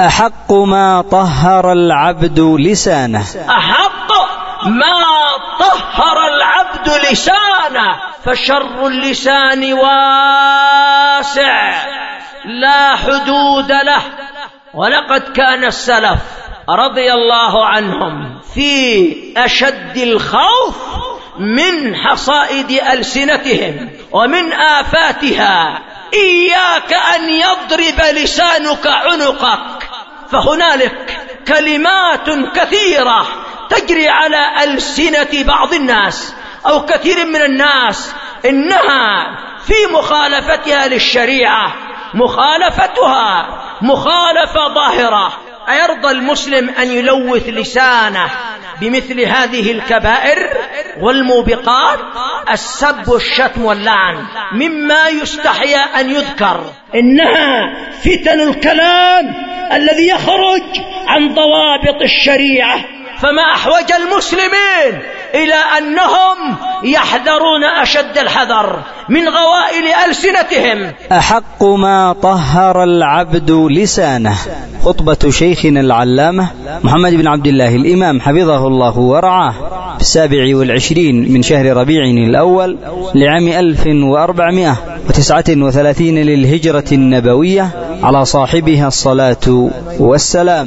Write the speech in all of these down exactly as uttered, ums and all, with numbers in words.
أحق ما طهر العبد لسانه. أحق ما طهر العبد لسانه، فشر اللسان واسع لا حدود له. ولقد كان السلف رضي الله عنهم في أشد الخوف من حصائد ألسنتهم ومن آفاتها. إياك أن يضرب لسانك عنقك، فهنالك كلمات كثيرة تجري على ألسنة بعض الناس أو كثير من الناس إنها في مخالفتها للشريعة، مخالفتها مخالفة ظاهرة. أيرضى المسلم أن يلوث لسانه بمثل هذه الكبائر والموبقات؟ السب والشتم واللعن مما يستحيا أن يذكر، إنها فتن الكلام الذي يخرج عن ضوابط الشريعة. فما أحوج المسلمين إلى أنهم يحذرون أشد الحذر من غوائل ألسنتهم. أحق ما طهر العبد لسانه. خطبة شيخنا العلامة محمد بن عبد الله الإمام حفظه الله ورعاه في السابع والعشرين من شهر ربيع الأول لعام ألف وأربعمائة وتسعة وثلاثين للهجرة النبوية على صاحبها الصلاة والسلام.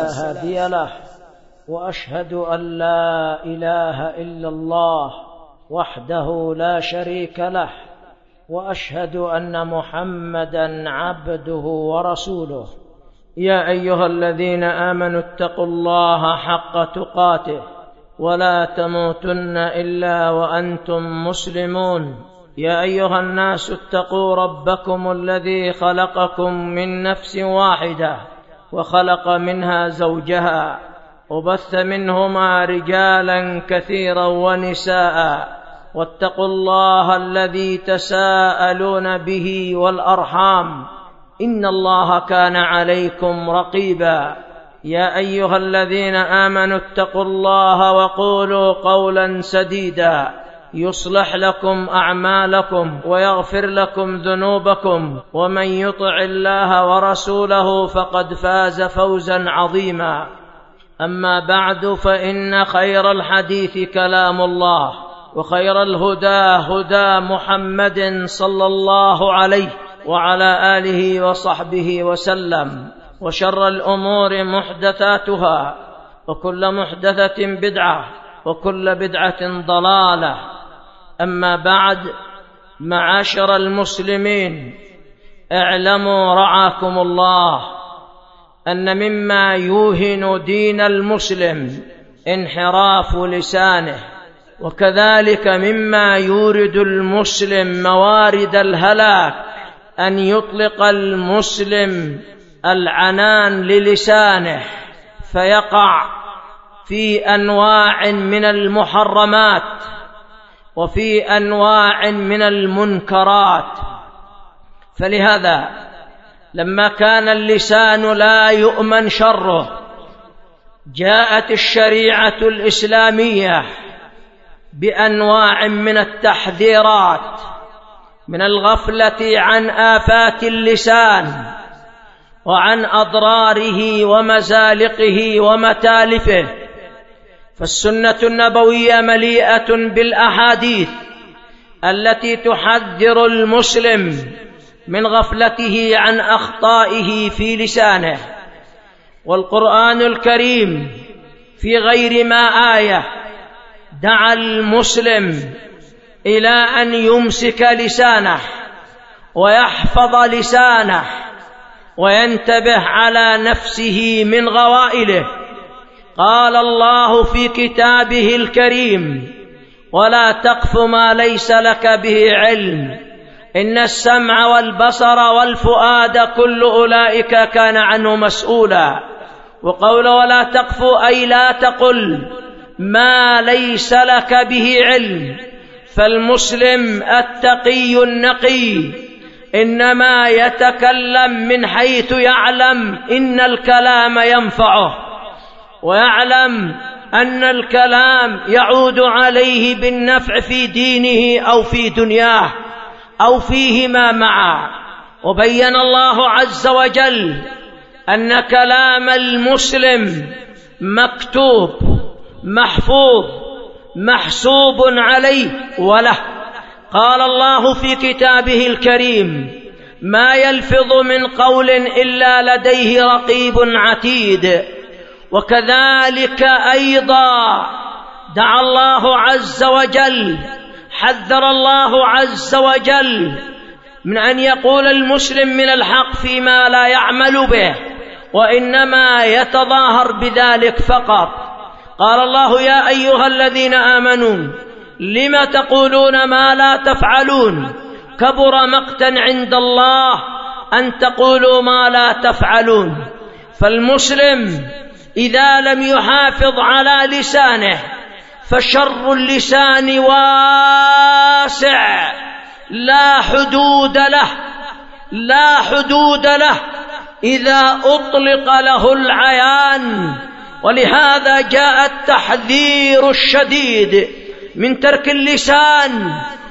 وأشهد أن لا إله إلا الله وحده لا شريك له، وأشهد أن محمدا عبده ورسوله. يا أيها الذين آمنوا اتقوا الله حق تقاته ولا تموتن إلا وأنتم مسلمون. يا أيها الناس اتقوا ربكم الذي خلقكم من نفس واحدة وخلق منها زوجها وبث منهما رجالا كثيرا ونساء، واتقوا الله الذي تساءلون به والأرحام إن الله كان عليكم رقيبا. يا أيها الذين آمنوا اتقوا الله وقولوا قولا سديدا يصلح لكم أعمالكم ويغفر لكم ذنوبكم، ومن يطع الله ورسوله فقد فاز فوزا عظيما. أما بعد، فإن خير الحديث كلام الله، وخير الهدى هدى محمد صلى الله عليه وعلى آله وصحبه وسلم، وشر الأمور محدثاتها، وكل محدثة بدعة، وكل بدعة ضلالة. أما بعد، معاشر المسلمين، اعلموا رعاكم الله أن مما يوهن دين المسلم انحراف لسانه، وكذلك مما يورد المسلم موارد الهلاك أن يطلق المسلم العنان للسانه فيقع في أنواع من المحرمات وفي أنواع من المنكرات. فلهذا لما كان اللسان لا يؤمن شره، جاءت الشريعة الإسلامية بأنواع من التحذيرات من الغفلة عن آفات اللسان وعن أضراره ومزالقه ومتالفه. فالسنة النبوية مليئة بالأحاديث التي تحذر المسلم من غفلته عن أخطائه في لسانه. والقرآن الكريم في غير ما آية دعا المسلم إلى أن يمسك لسانه ويحفظ لسانه وينتبه على نفسه من غوائله. قال الله في كتابه الكريم: ولا تقف ما ليس لك به علم إن السمع والبصر والفؤاد كل أولئك كان عنه مسؤولا. وقول ولا تقف أي لا تقل ما ليس لك به علم. فالمسلم التقي النقي إنما يتكلم من حيث يعلم إن الكلام ينفعه، ويعلم أن الكلام يعود عليه بالنفع في دينه أو في دنياه أو فيهما معا. وبين الله عز وجل أن كلام المسلم مكتوب محفوظ محسوب عليه وله. قال الله في كتابه الكريم: ما يلفظ من قول إلا لديه رقيب عتيد. وكذلك أيضا دعا الله عز وجل، حذر الله عز وجل من أن يقول المسلم من الحق فيما لا يعمل به، وإنما يتظاهر بذلك فقط. قال الله: يا أيها الذين آمنوا لم تقولون ما لا تفعلون كبر مقتا عند الله أن تقولوا ما لا تفعلون. فالمسلم إذا لم يحافظ على لسانه فشر اللسان واسع لا حدود له لا حدود له إذا أطلق له العيان. ولهذا جاء التحذير الشديد من ترك اللسان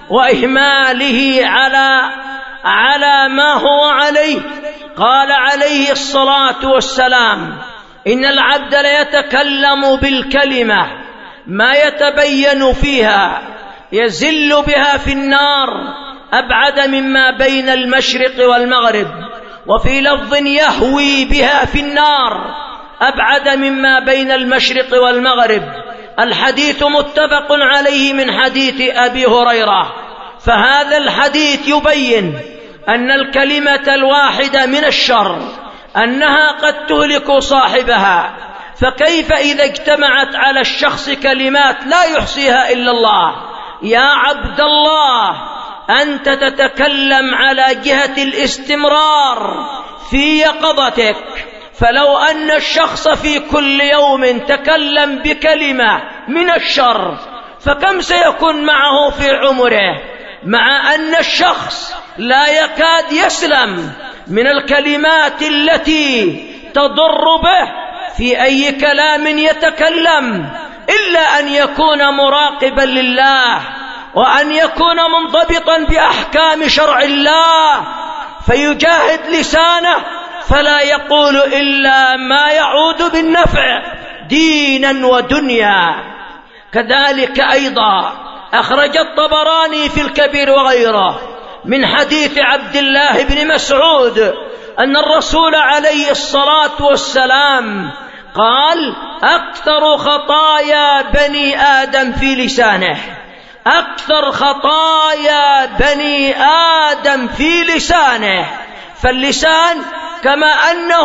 وإهماله على على ما هو عليه. قال عليه الصلاة والسلام: إن العبد ليتكلم بالكلمة ما يتبين فيها يزل بها في النار أبعد مما بين المشرق والمغرب، وفي لفظ يهوي بها في النار أبعد مما بين المشرق والمغرب. الحديث متفق عليه من حديث أبي هريرة. فهذا الحديث يبين أن الكلمة الواحدة من الشر أنها قد تهلك صاحبها. فكيف إذا اجتمعت على الشخص كلمات لا يحصيها إلا الله؟ يا عبد الله، أنت تتكلم على جهة الاستمرار في يقظتك، فلو أن الشخص في كل يوم تكلم بكلمة من الشر فكم سيكون معه في عمره؟ مع أن الشخص لا يكاد يسلم من الكلمات التي تضر به في أي كلام يتكلم، إلا أن يكون مراقبا لله وأن يكون منضبطا بأحكام شرع الله، فيجاهد لسانه فلا يقول إلا ما يعود بالنفع دينا ودنيا. كذلك أيضا أخرج الطبراني في الكبير وغيره من حديث عبد الله بن مسعود أن الرسول عليه الصلاة والسلام قال: أكثر خطايا بني آدم في لسانه، أكثر خطايا بني آدم في لسانه. فاللسان كما أنه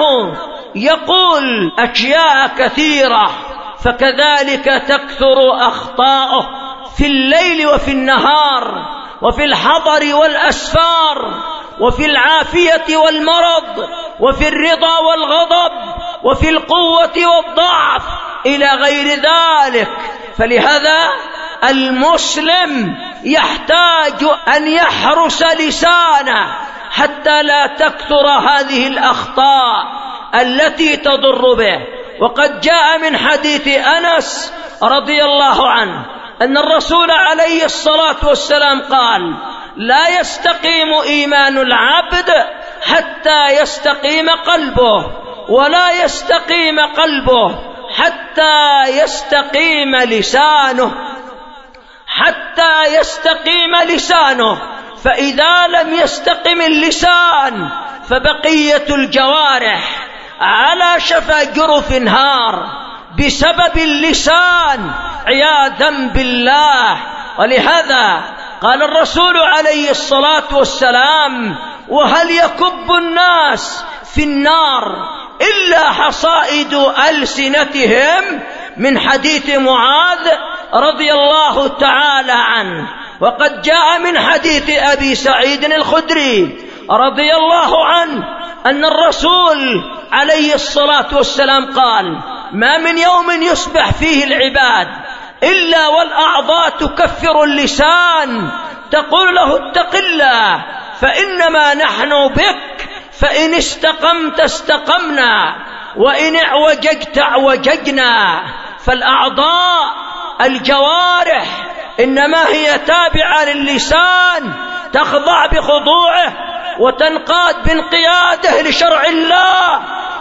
يقول أشياء كثيرة فكذلك تكثر أخطاؤه في الليل وفي النهار، وفي الحضر والأسفار، وفي العافية والمرض، وفي الرضا والغضب، وفي القوة والضعف إلى غير ذلك. فلهذا المسلم يحتاج أن يحرس لسانه حتى لا تكثر هذه الأخطاء التي تضر به. وقد جاء من حديث أنس رضي الله عنه أن الرسول عليه الصلاة والسلام قال: لا يستقيم إيمان العبد حتى يستقيم قلبه، ولا يستقيم قلبه حتى يستقيم لسانه حتى يستقيم لسانه. فإذا لم يستقم اللسان فبقية الجوارح على شفا جرف هار بسبب اللسان عياذا بالله. ولهذا قال الرسول عليه الصلاة والسلام: وهل يكب الناس في النار إلا حصائد ألسنتهم؟ من حديث معاذ رضي الله تعالى عنه. وقد جاء من حديث أبي سعيد الخدري رضي الله عنه أن الرسول عليه الصلاة والسلام قال: ما من يوم يصبح فيه العباد إلا والأعضاء تكفر اللسان تقول له: اتق الله فإنما نحن بك، فإن استقمت استقمنا وإن اعوججت اعوججنا. فالأعضاء الجوارح إنما هي تابعة للسان، تخضع بخضوعه وتنقاد بانقياده لشرع الله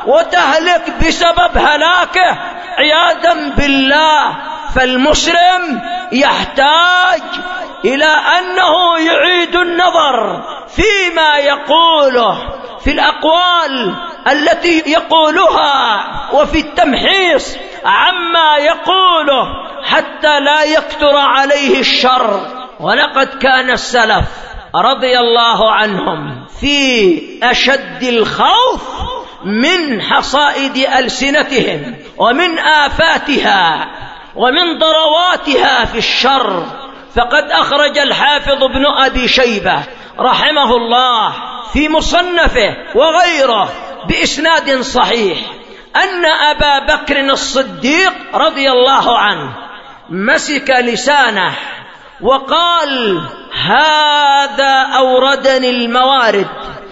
وتهلك بسبب هلاكه عياذا بالله. فالمسلم يحتاج إلى أنه يعيد النظر فيما يقوله، في الأقوال التي يقولها، وفي التمحيص عما يقوله حتى لا يكثر عليه الشر. ولقد كان السلف رضي الله عنهم في أشد الخوف من حصائد ألسنتهم ومن آفاتها ومن ضرواتها في الشر. فقد أخرج الحافظ ابن أبي شيبة رحمه الله في مصنفه وغيره بإسناد صحيح أن أبا بكر الصديق رضي الله عنه مسك لسانه وقال: هذا أوردني الموارد،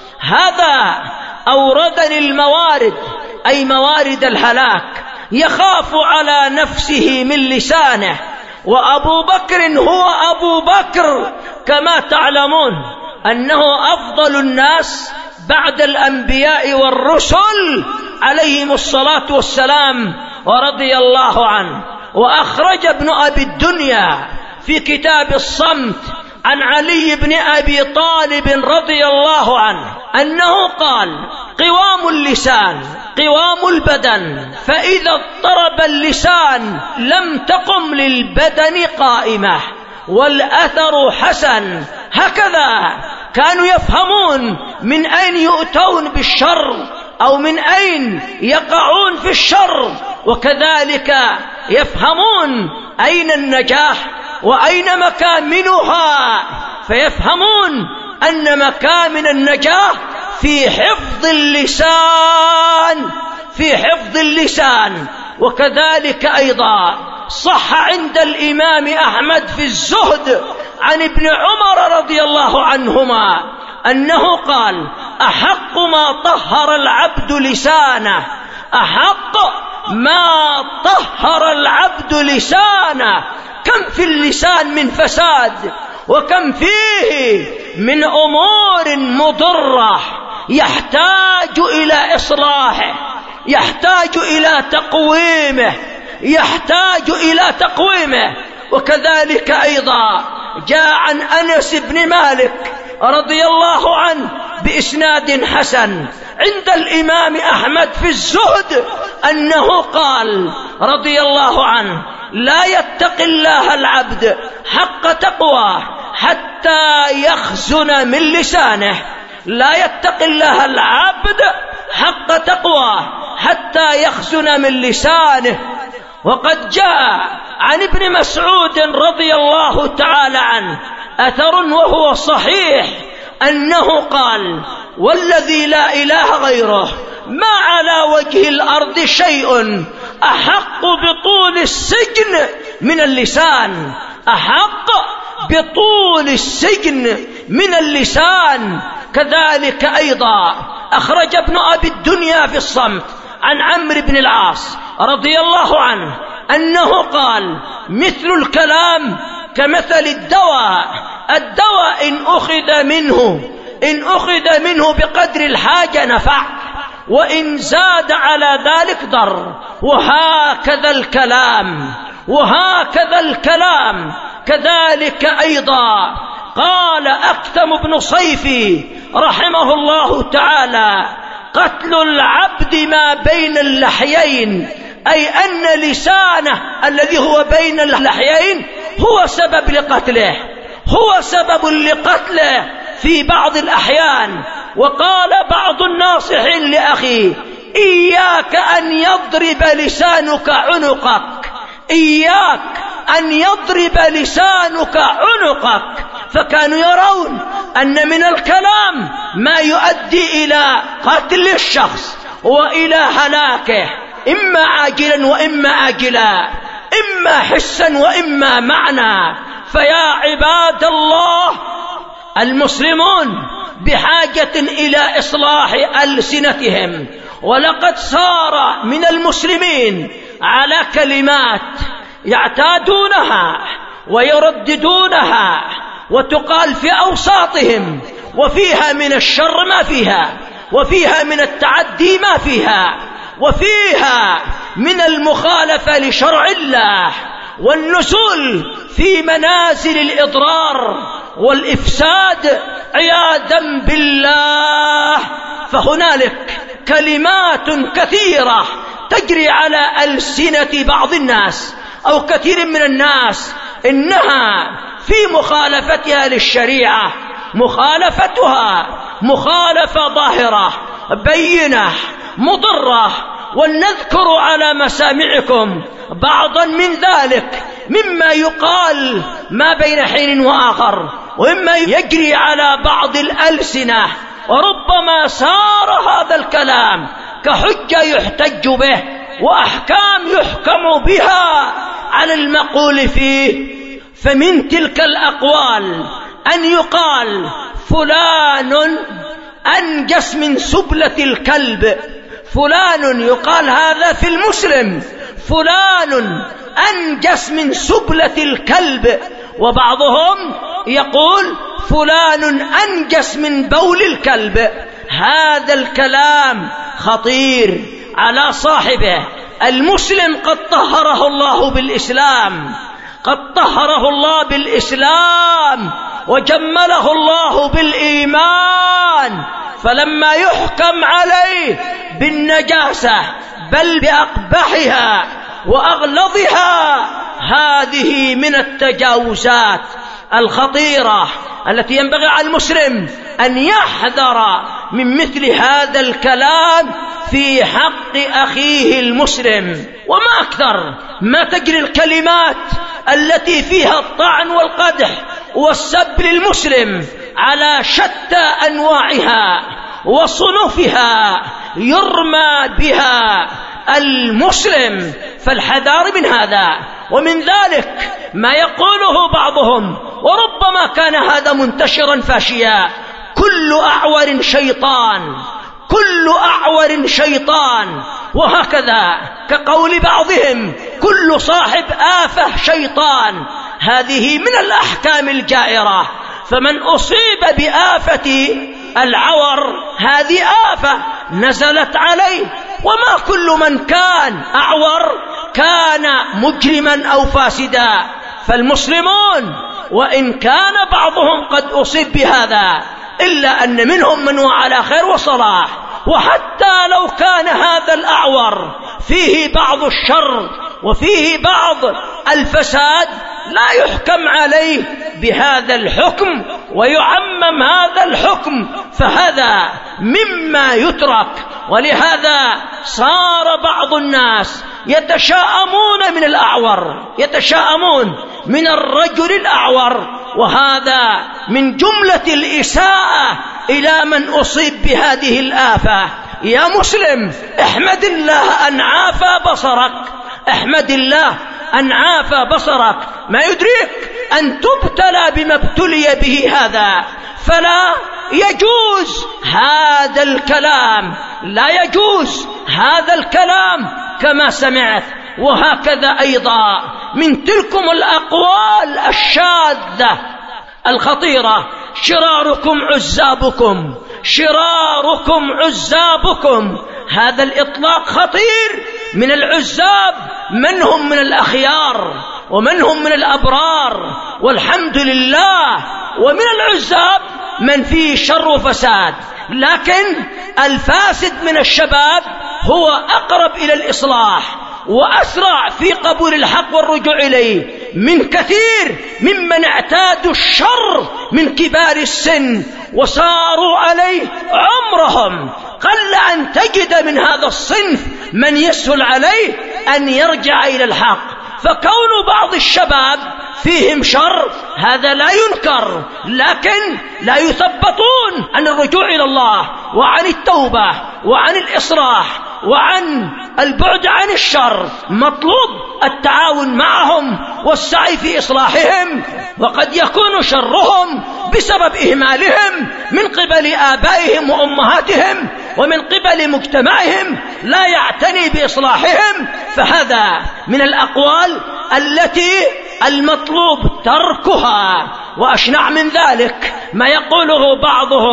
هذا أوردني الموارد، أي موارد الهلاك، يخاف على نفسه من لسانه. وأبو بكر هو أبو بكر كما تعلمون أنه أفضل الناس بعد الأنبياء والرسل عليهم الصلاة والسلام ورضي الله عنه. وأخرج ابن أبي الدنيا في كتاب الصمت عن علي بن أبي طالب رضي الله عنه أنه قال: قوام اللسان قوام البدن، فإذا اضطرب اللسان لم تقم للبدن قائمة، والأثر حسن. هكذا كانوا يفهمون من أين يؤتون بالشر أو من أين يقعون في الشر، وكذلك يفهمون أين النجاح وأين مكامنها، فيفهمون أن مكامن النجاح في حفظ اللسان، في حفظ اللسان. وكذلك أيضا صح عند الإمام أحمد في الزهد عن ابن عمر رضي الله عنهما أنه قال: أحق ما طهر العبد لسانه، أحق ما طهر العبد لسانه. كم في اللسان من فساد، وكم فيه من أمور مضرة يحتاج إلى إصلاحه، يحتاج إلى تقويمه، يحتاج إلى تقويمه. وكذلك أيضا جاء عن أنس بن مالك رضي الله عنه بإسناد حسن عند الإمام أحمد في الزهد أنه قال رضي الله عنه: لا يتقي الله العبد حق تقواه حتى يخزن من لسانه، لا يتقي الله العبد حق تقواه حتى يخزن من لسانه. وقد جاء عن ابن مسعود رضي الله تعالى عنه أثر وهو صحيح أنه قال: والذي لا إله غيره ما على وجه الأرض شيء أحق بطول السجن من اللسان، أحق بطول السجن من اللسان. كذلك أيضا أخرج ابن أبي الدنيا في الصمت عن عمرو بن العاص رضي الله عنه أنه قال: مثل الكلام كمثل الدواء، الدواء إن أخذ منه إن أخذ منه بقدر الحاجة نفع، وإن زاد على ذلك ضر. وهكذا الكلام، وهكذا الكلام. كذلك أيضا قال أكثم بن صيفي رحمه الله تعالى: قتل العبد ما بين اللحيين، أي أن لسانه الذي هو بين اللحيين هو سبب لقتله، هو سبب لقتله في بعض الأحيان. وقال بعض الناصحين لأخيه: إياك أن يضرب لسانك عنقك، إياك أن يضرب لسانك عنقك. فكانوا يرون أن من الكلام ما يؤدي إلى قتل الشخص وإلى هلاكه، إما عاجلا وإما آجلا، إما حسا وإما معنى. فيا عباد الله، المسلمون بحاجة إلى إصلاح ألسنتهم. ولقد صار من المسلمين على كلمات يعتادونها ويرددونها وتقال في أوساطهم، وفيها من الشر ما فيها، وفيها من التعدي ما فيها، وفيها من المخالفة لشرع الله والنزول في منازل الإضرار والإفساد عياذا بالله. فهنالك كلمات كثيرة تجري على ألسنة بعض الناس أو كثير من الناس إنها في مخالفتها للشريعة، مخالفتها مخالفة ظاهرة بينة مضرة. ولنذكر على مسامعكم بعضا من ذلك مما يقال ما بين حين وآخر، ومما يجري على بعض الألسنة، وربما صار هذا الكلام كحجة يحتج به وأحكام يحكم بها على المقول فيه. فمن تلك الأقوال أن يقال فلان أنجس من سبلة الكلب، فلان يقال هذا في المسلم، فلان أنجس من سبلة الكلب، وبعضهم يقول فلان أنجس من بول الكلب. هذا الكلام خطير على صاحبه. المسلم قد طهره الله بالإسلام، قد طهره الله بالإسلام وجمله الله بالإيمان، فلما يحكم عليه بالنجاسة بل بأقبحها وأغلظها، هذه من التجاوزات الخطيرة التي ينبغي على المسلم أن يحذر من مثل هذا الكلام في حق أخيه المسلم. وما أكثر ما تجري الكلمات التي فيها الطعن والقدح والسب للمسلم على شتى أنواعها وصنوفها، يرمى بها المسلم، فالحذار من هذا. ومن ذلك ما يقوله بعضهم، وربما كان هذا منتشرا فاشيا: كل أعور شيطان، كل أعور شيطان، وهكذا كقول بعضهم كل صاحب آفة شيطان. هذه من الأحكام الجائرة، فمن أصيب بآفة العور هذه آفة نزلت عليه، وما كل من كان أعور كان مجرما أو فاسدا. فالمسلمون وإن كان بعضهم قد أصيب بهذا إلا أن منهم من هو على خير وصلاح، وحتى لو كان هذا الأعور فيه بعض الشر وفيه بعض الفساد لا يحكم عليه بهذا الحكم ويعمم هذا الحكم، فهذا مما يترك. ولهذا صار بعض الناس يتشاءمون من الأعور، يتشاءمون من الرجل الأعور، وهذا من جملة الإساءة إلى من أصيب بهذه الآفة. يا مسلم احمد الله أن عافى بصرك، احمد الله أن عافى بصرك. ما يدريك أن تبتلى بما ابتلي به هذا، فلا يجوز هذا الكلام، لا يجوز هذا الكلام كما سمعت. وهكذا أيضا من تلكم الأقوال الشاذة الخطيرة: شراركم عزابكم، شراركم عزابكم. هذا الإطلاق خطير. من العزاب من هم من الأخيار ومن هم من الأبرار والحمد لله، ومن العزاب من فيه شر وفساد. لكن الفاسد من الشباب هو أقرب إلى الإصلاح وأسرع في قبول الحق والرجوع إليه من كثير ممن اعتادوا الشر من كبار السن وصاروا عليه عمرهم. قل أن تجد من هذا الصنف من يسهل عليه أن يرجع إلى الحق. فكون بعض الشباب فيهم شر هذا لا ينكر، لكن لا يثبطون عن الرجوع إلى الله وعن التوبة وعن الإصلاح وعن البعد عن الشر. مطلوب التعاون معهم والسعي في إصلاحهم، وقد يكون شرهم بسبب إهمالهم من قبل آبائهم وأمهاتهم ومن قبل مجتمعهم لا يعتني بإصلاحهم. فهذا من الأقوال التي المطلوب تركها. وأشنع من ذلك ما يقوله بعضهم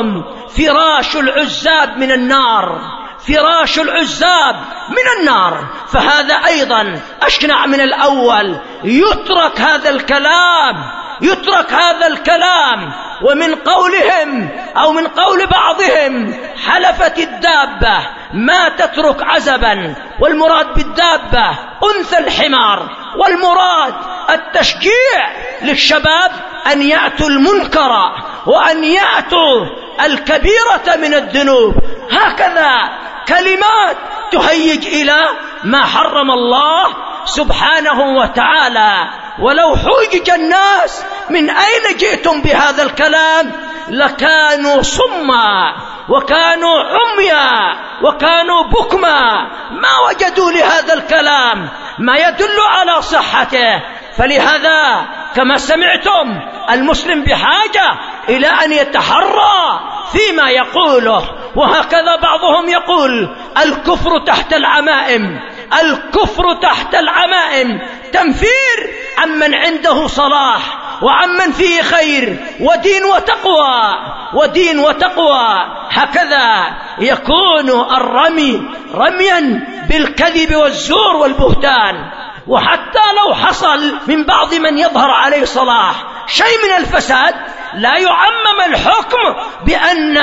فراش العزاب من النار، فراش العزاب من النار. فهذا أيضا أشنع من الأول. يترك هذا الكلام، يترك هذا الكلام. ومن قولهم أو من قول بعضهم حلفت الدابة ما تترك عزبا، والمراد بالدابة أنثى الحمار، والمراد التشجيع للشباب أن يأتوا المنكر وأن يأتوا الكبيرة من الذنوب. هكذا كلمات تهيج إلى ما حرم الله سبحانه وتعالى. ولو حوجج الناس من أين جئتم بهذا الكلام لكانوا صما وكانوا عميا وكانوا بكما، ما وجدوا لهذا الكلام ما يدل على صحته. فلهذا كما سمعتم المسلم بحاجة إلى أن يتحرى فيما يقوله. وهكذا بعضهم يقول الكفر تحت العمائم، الكفر تحت العمائم، تنفير عمن عنده صلاح وعمن فيه خير ودين وتقوى ودين وتقوى. هكذا يكون الرمي رميا بالكذب والزور والبهتان. وحتى لو حصل من بعض من يظهر عليه صلاح شيء من الفساد لا يعمم الحكم بأن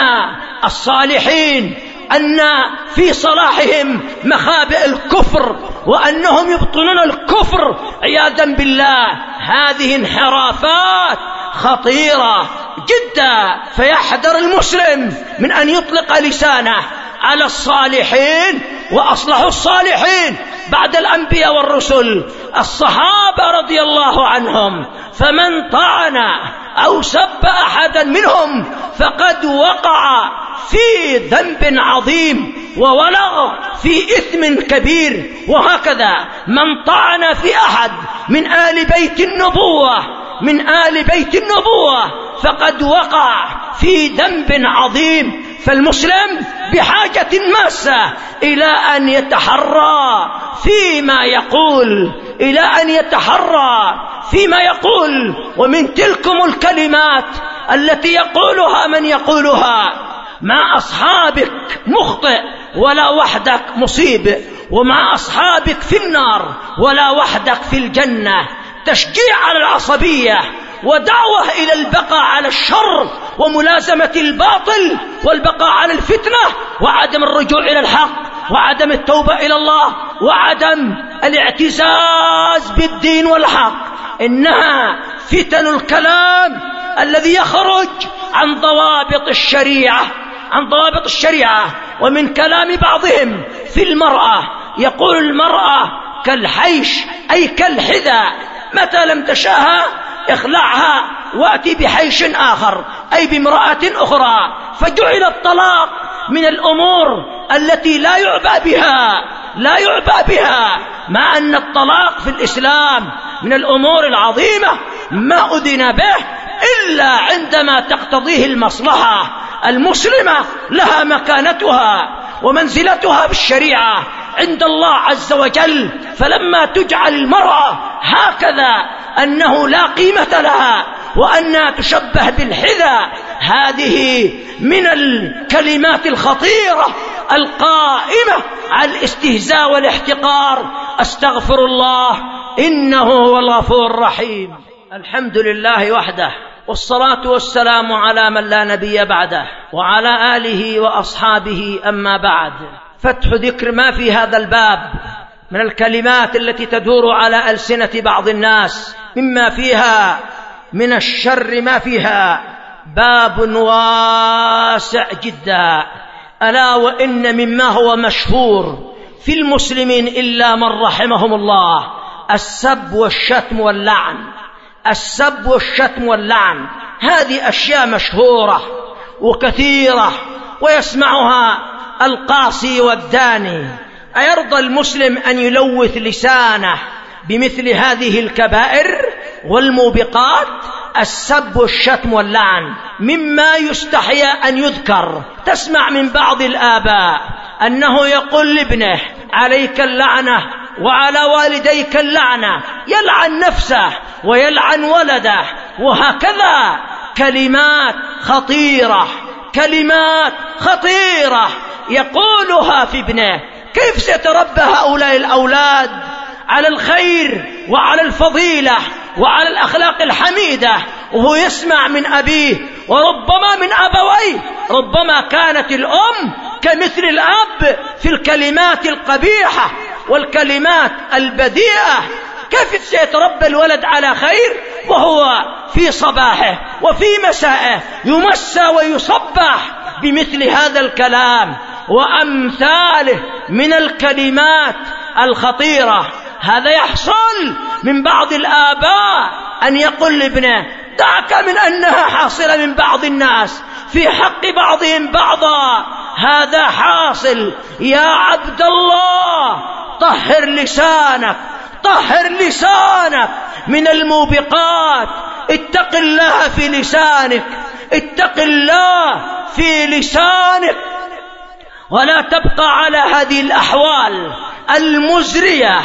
الصالحين أن في صلاحهم مخابئ الكفر وأنهم يبطلون الكفر عياذا بالله. هذه انحرافات خطيرة جدا، فيحذر المسلم من أن يطلق لسانه على الصالحين وأصلحوا الصالحين بعد الأنبياء والرسل الصحابة رضي الله عنهم. فمن طعن أو سب أحدا منهم فقد وقع في ذنب عظيم وولغ في إثم كبير. وهكذا من طعن في أحد من آل بيت النبوة من آل بيت النبوة فقد وقع في ذنب عظيم. فالمسلم بحاجة ماسة إلى أن يتحرى فيما يقول، إلى أن يتحرى فيما يقول. ومن تلكم الكلمات التي يقولها من يقولها: مع أصحابك مخطئ ولا وحدك مصيب، ومع أصحابك في النار ولا وحدك في الجنة. تشجيع على العصبية ودعوة إلى البقاء على الشر وملازمة الباطل والبقاء على الفتنة وعدم الرجوع إلى الحق وعدم التوبة إلى الله وعدم الاعتزاز بالدين والحق. إنها فتن الكلام الذي يخرج عن ضوابط الشريعة عن ضوابط الشريعة. ومن كلام بعضهم في المرأة يقول: المرأة كالحيش، أي كالحذاء، متى لم تشاها اخلعها وأتي بحيش آخر، أي بامرأة أخرى. فجعل الطلاق من الأمور التي لا يعبأ بها لا يعبأ بها مع أن الطلاق في الإسلام من الأمور العظيمة ما أذن به إلا عندما تقتضيه المصلحة. المسلمة لها مكانتها ومنزلتها بالشريعة عند الله عز وجل. فلما تجعل المرأة هكذا أنه لا قيمة لها وأنها تشبه بالحذاء، هذه من الكلمات الخطيرة القائمة على الاستهزاء والاحتقار. أستغفر الله إنه هو الغفور الرحيم. الحمد لله وحده، والصلاة والسلام على من لا نبي بعده وعلى آله وأصحابه. أما بعد، فتح ذكر ما في هذا الباب من الكلمات التي تدور على ألسنة بعض الناس مما فيها من الشر ما فيها باب واسع جدا. ألا وإن مما هو مشهور في المسلمين إلا من رحمهم الله السب والشتم واللعن. السب والشتم واللعن هذه أشياء مشهورة وكثيرة ويسمعها القاصي والداني. أيرضى المسلم أن يلوث لسانه بمثل هذه الكبائر والموبقات؟ السب والشتم واللعن مما يستحيى أن يذكر. تسمع من بعض الآباء أنه يقول لابنه: عليك اللعنة وعلى والديك اللعنة، يلعن نفسه ويلعن ولده. وهكذا كلمات خطيرة كلمات خطيرة يقولها في ابنه. كيف سيتربى هؤلاء الأولاد على الخير وعلى الفضيلة وعلى الأخلاق الحميدة وهو يسمع من أبيه وربما من أبويه؟ ربما كانت الأم كمثل الأب في الكلمات القبيحة والكلمات البذيئة. كيف سيتربى الولد على خير وهو في صباحه وفي مسائه يمسى ويصبح بمثل هذا الكلام وأمثاله من الكلمات الخطيرة؟ هذا يحصل من بعض الآباء أن يقول لابنه دعك من أنها حاصلة من بعض الناس في حق بعضهم بعضا. هذا حاصل يا عبد الله. طهر لسانك، طهر لسانك من الموبقات. اتق الله في لسانك، اتق الله في لسانك، ولا تبقى على هذه الأحوال المزرية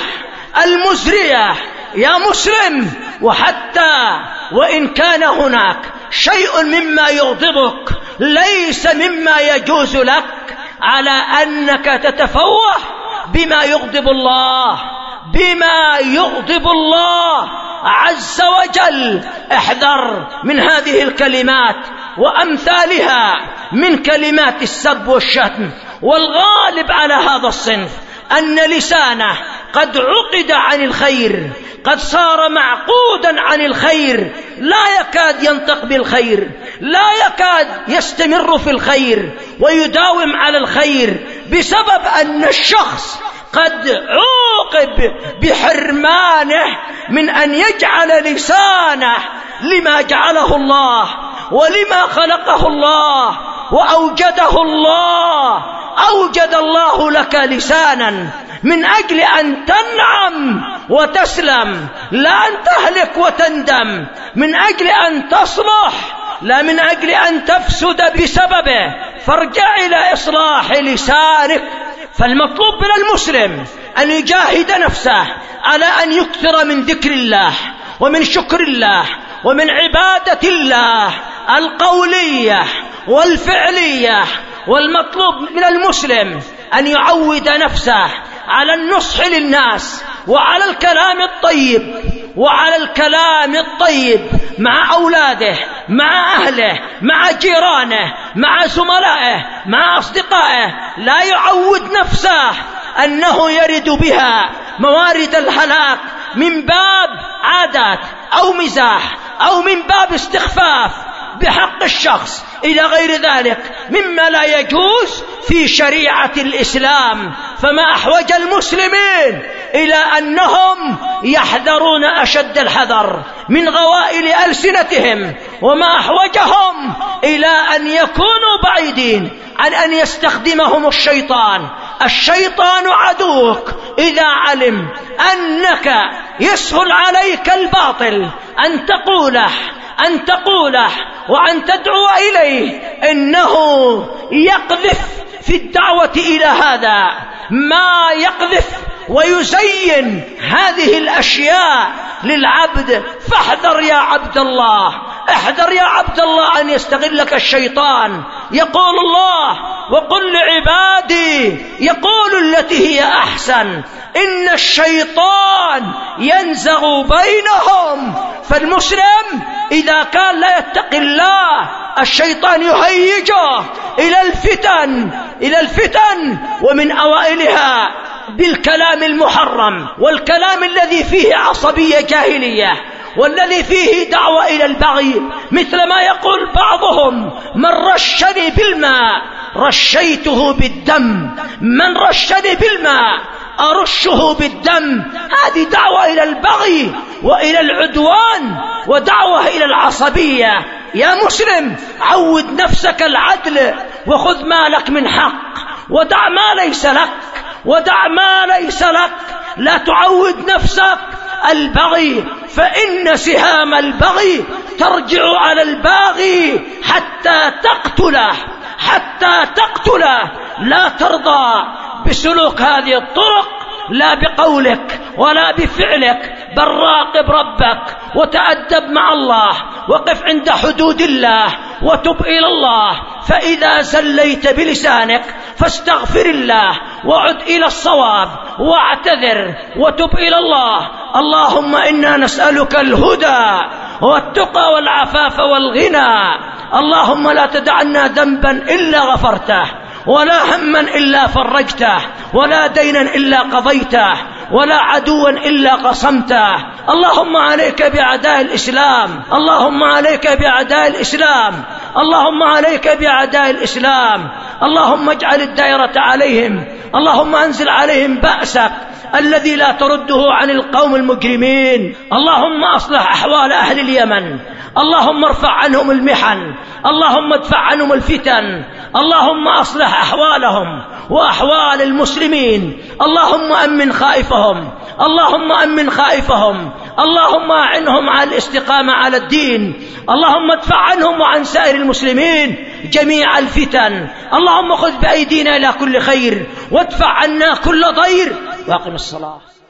المزرية يا مسلم. وحتى وإن كان هناك شيء مما يغضبك ليس مما يجوز لك على أنك تتفوه بما يغضب الله، بما يغضب الله عز وجل. احذر من هذه الكلمات وأمثالها من كلمات السب والشتم. والغالب على هذا الصنف أن لسانه قد عقد عن الخير، قد صار معقودا عن الخير، لا يكاد ينطق بالخير، لا يكاد يستمر في الخير ويداوم على الخير، بسبب أن الشخص قد عوقب بحرمانه من أن يجعل لسانه لما جعله الله ولما خلقه الله وأوجده الله. أوجد الله لك لسانا من أجل أن تنعم وتسلم، لا أن تهلك وتندم، من أجل أن تصلح لا من أجل أن تفسد بسببه. فارجع إلى إصلاح لسانك. فالمطلوب من المسلم أن يجاهد نفسه على أن يكثر من ذكر الله ومن شكر الله ومن عبادة الله القولية والفعلية. والمطلوب من المسلم أن يعود نفسه على النصح للناس وعلى الكلام الطيب وعلى الكلام الطيب مع أولاده، مع أهله، مع جيرانه، مع زملائه، مع أصدقائه. لا يعود نفسه أنه يرد بها موارد الهلاك من باب عادات أو مزاح أو من باب استخفاف بحق الشخص إلى غير ذلك مما لا يجوز في شريعة الإسلام. فما أحوج المسلمين إلى أنهم يحذرون أشد الحذر من غوائل ألسنتهم، وما أحوجهم إلى أن يكونوا بعيدين عن أن يستخدمهم الشيطان. الشيطان عدوك إذا علم أنك يسهل عليك الباطل أن تقوله أن تقوله وأن تدعو إليه، إنه يقذف في الدعوة إلى هذا ما يقذف ويزين هذه الأشياء للعبد. فاحذر يا عبد الله، احذر يا عبد الله أن يستغلك الشيطان. يقول الله وقل لعبادي يقول التي هي أحسن إن الشيطان ينزغ بينهم. فالمسلم إذا كان لا يتقي الله الشيطان يهيجه إلى الفتن إلى الفتن ومن أوائلها بالكلام المحرم والكلام الذي فيه عصبية جاهلية والذي فيه دعوة إلى البغي، مثل ما يقول بعضهم من رشني بالماء رشيته بالدم، من رشني بالماء أرشه بالدم. هذه دعوة إلى البغي وإلى العدوان ودعوة إلى العصبية. يا مسلم عود نفسك العدل وخذ ما لك من حق ودع ما ليس لك ودع ما ليس لك. لا تعود نفسك البغي، فإن سهام البغي ترجع على الباغي حتى تقتله حتى تقتله. لا ترضى بسلوك هذه الطرق، لا بقولك ولا بفعلك، بل راقب ربك وتأدب مع الله، وقف عند حدود الله وتب إلى الله. فإذا زليت بلسانك فاستغفر الله وعد إلى الصواب واعتذر وتب إلى الله. اللهم إنا نسألك الهدى والتقى والعفاف والغنى. اللهم لا تدعنا ذنبا إلا غفرته، ولا هما إلا فرجته، ولا دينا إلا قضيته، ولا عدوا إلا قصمته. اللهم عليك بأعداء الإسلام، اللهم عليك بأعداء الإسلام، اللهم عليك بأعداء الإسلام. اللهم اجعل الدائرة عليهم، اللهم أنزل عليهم بأسك الذي لا ترده عن القوم المجرمين. اللهم أصلح أحوال أهل اليمن، اللهم ارفع عنهم المحن، اللهم ادفع عنهم الفتن، اللهم أصلح أحوالهم وأحوال المسلمين. اللهم أمن خائفهم، اللهم أمن خائفهم، اللهم أعنهم على الاستقامة على الدين. اللهم ادفع عنهم وعن سائر المسلمين جميع الفتن. اللهم خذ بأيدينا إلى كل خير وادفع عنا كل ضير. واقم الصلاة.